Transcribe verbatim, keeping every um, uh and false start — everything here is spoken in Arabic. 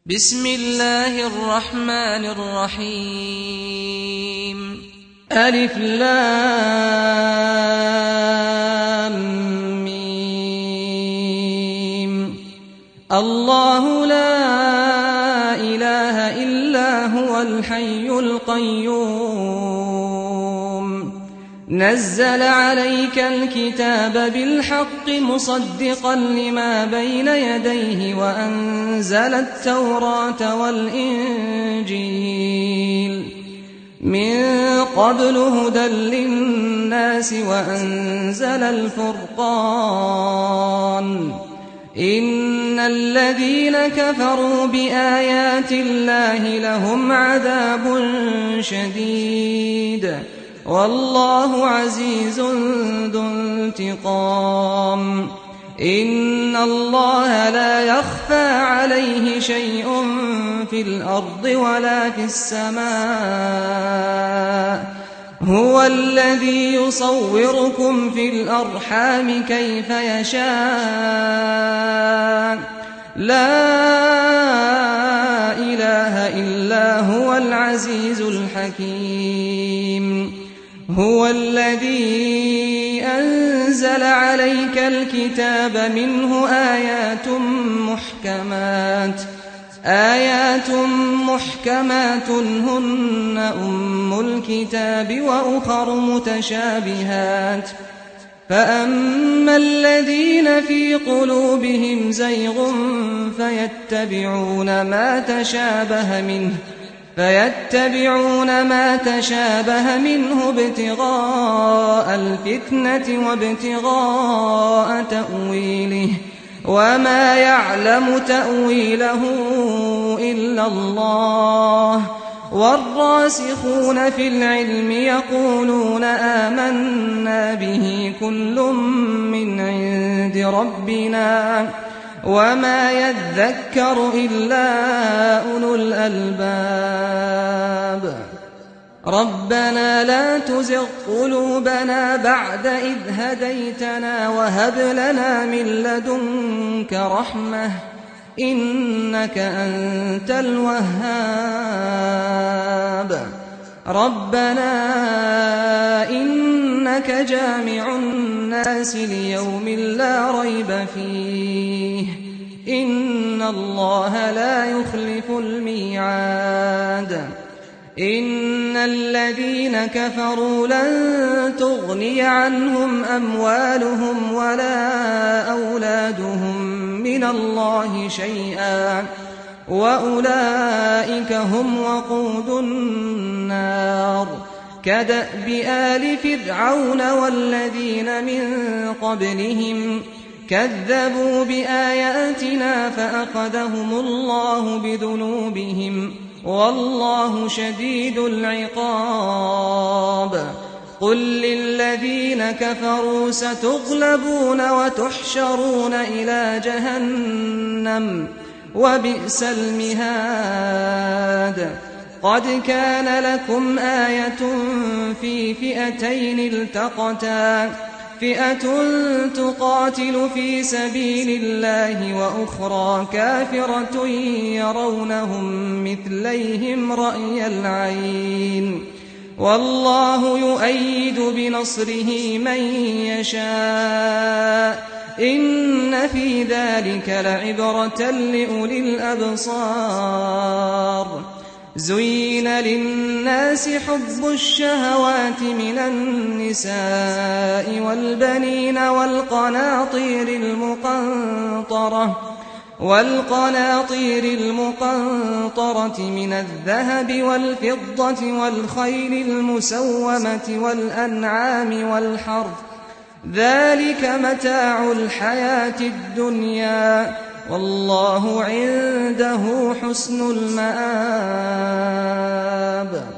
بسم الله الرحمن الرحيم ألف لام ميم الله لا إله إلا هو الحي القيوم نزل عليك الكتاب بالحق مصدقا لما بين يديه وأنزل التوراة والإنجيل من قبل هدى للناس وأنزل الفرقان إن الذين كفروا بآيات الله لهم عذاب شديد والله عزيز ذو انتقام إن الله لا يخفى عليه شيء في الأرض ولا في السماء هو الذي يصوركم في الأرحام كيف يشاء لا إله إلا هو العزيز الحكيم هو الذي أنزل عليك الكتاب منه آيات محكمات آيات محكمات هن أم الكتاب وأخر متشابهات فأما الذين في قلوبهم زيغ فيتبعون ما تشابه منه فيتبعون ما تشابه منه ابتغاء الفتنة وابتغاء تأويله وما يعلم تأويله إلا الله والراسخون في العلم يقولون آمنا به كل من عند ربنا وما يذكر إلا أولو الألباب ربنا لا تزغ قلوبنا بعد إذ هديتنا وهب لنا من لدنك رحمة إنك أنت الوهاب ربنا إنك جامع الناس ليوم لا ريب فيه إن الله لا يخلف الميعاد إن الذين كفروا لن تغني عنهم أموالهم ولا أولادهم من الله شيئا وأولئك هم وقود النار كدأب آل فرعون والذين من قبلهم كذبوا بآياتنا فأخذهم الله بذنوبهم والله شديد العقاب قل للذين كفروا ستغلبون وتحشرون إلى جهنم وبئس المهاد قد كان لكم آية في فئتين التقتا فئة تقاتل في سبيل الله وأخرى كافرة يرونهم مثليهم رأي العين والله يؤيد بنصره من يشاء إن في ذلك لعبرة لأولي الأبصار زين للناس حب الشهوات من النساء والبنين والقناطير المقنطرة والقناطير المقنطرة من الذهب والفضة والخيل المسومة والأنعام والحرث ذلك متاع الحياة الدنيا والله عنده حسن المآب